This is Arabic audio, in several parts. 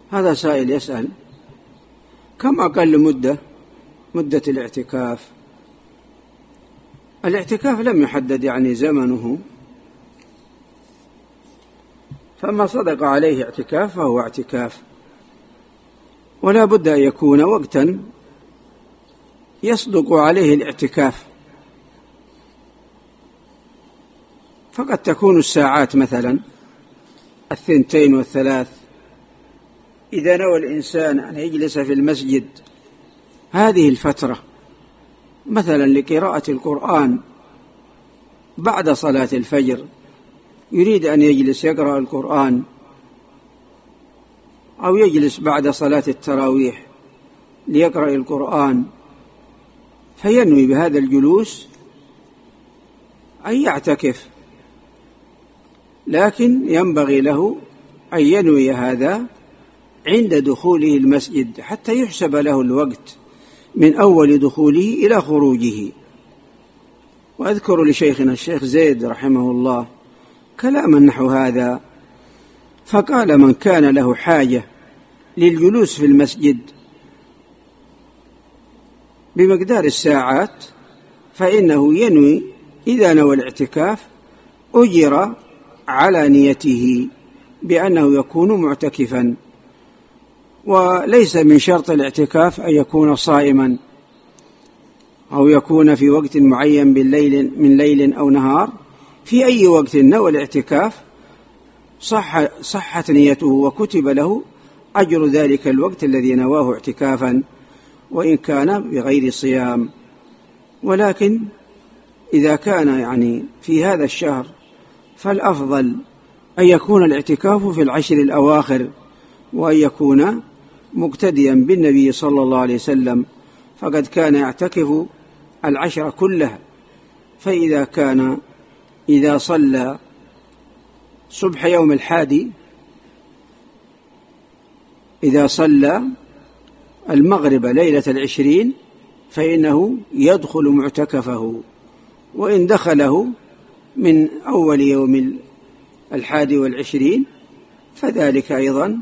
هذا سائل يسأل: كم أقل مدة الاعتكاف؟ الاعتكاف لم يحدد يعني زمنه، فما صدق عليه اعتكاف فهو اعتكاف، ولا بد أن يكون وقتا يصدق عليه الاعتكاف. فقد تكون الساعات مثلا 2 و3 إذا نوى الإنسان أن يجلس في المسجد هذه الفترة مثلا لقراءة القرآن بعد صلاة الفجر، يريد أن يجلس يقرأ القرآن، أو يجلس بعد صلاة التراويح ليقرأ القرآن، فينوي بهذا الجلوس أن يعتكف، لكن ينبغي له أن ينوي هذا عند دخوله المسجد حتى يحسب له الوقت من أول دخوله إلى خروجه. وأذكر لشيخنا الشيخ زيد رحمه الله كلاما نحو هذا، فقال: من كان له حاجة للجلوس في المسجد بمقدار الساعات فإنه ينوي، إذا نوى الاعتكاف أجر على نيته بأنه يكون معتكفا. وليس من شرط الاعتكاف أن يكون صائما أو يكون في وقت معين من ليل أو نهار، في أي وقت نوى الاعتكاف صحت نيته وكتب له أجر ذلك الوقت الذي نواه اعتكافا، وإن كان بغير صيام. ولكن إذا كان يعني في هذا الشهر فالأفضل أن يكون الاعتكاف في العشر الأواخر، وأن يكون مقتديا بالنبي صلى الله عليه وسلم، فقد كان يعتكف العشر كلها. إذا صلى صبح يوم الحادي، إذا صلى المغرب ليلة 20 فإنه يدخل معتكفه، وإن دخله من أول يوم 21 فذلك أيضا،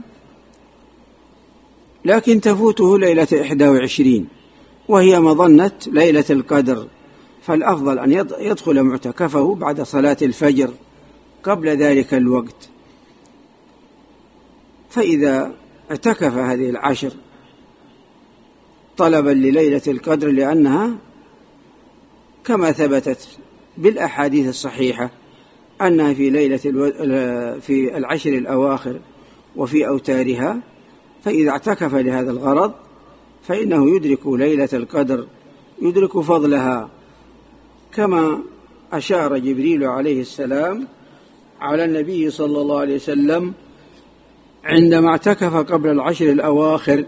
لكن تفوته ليلة 21 وهي مظنة ليلة القدر، فالأفضل أن يدخل معتكفه بعد صلاة الفجر قبل ذلك الوقت. فإذا اعتكف هذه العشر طلبا لليلة القدر، لأنها كما ثبتت بالأحاديث الصحيحة أنها في العشر الأواخر وفي أوتارها، فإذا اعتكف لهذا الغرض فإنه يدرك ليلة القدر، يدرك فضلها، كما أشار جبريل عليه السلام على النبي صلى الله عليه وسلم عندما اعتكف قبل العشر الأواخر،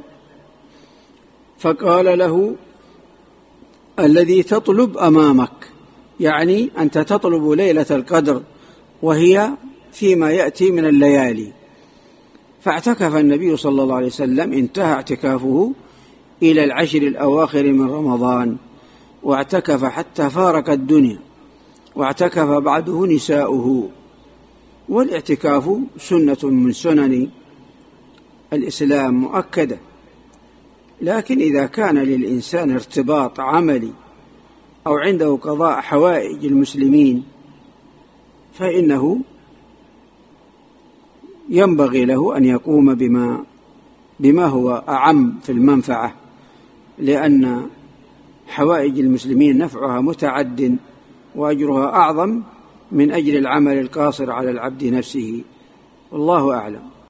فقال له: الذي تطلب أمامك، يعني أنت تطلب ليلة القدر وهي فيما يأتي من الليالي. فاعتكف النبي صلى الله عليه وسلم، انتهى اعتكافه إلى العشر الأواخر من رمضان، واعتكف حتى فارق الدنيا، واعتكف بعده نساؤه. والاعتكاف سنة من سنن الإسلام مؤكدة، لكن إذا كان للإنسان ارتباط عملي أو عنده قضاء حوائج المسلمين فإنه ينبغي له أن يقوم بما هو أعم في المنفعة، لأن حوائج المسلمين نفعها متعد وأجرها أعظم من أجر العمل القاصر على العبد نفسه. والله أعلم.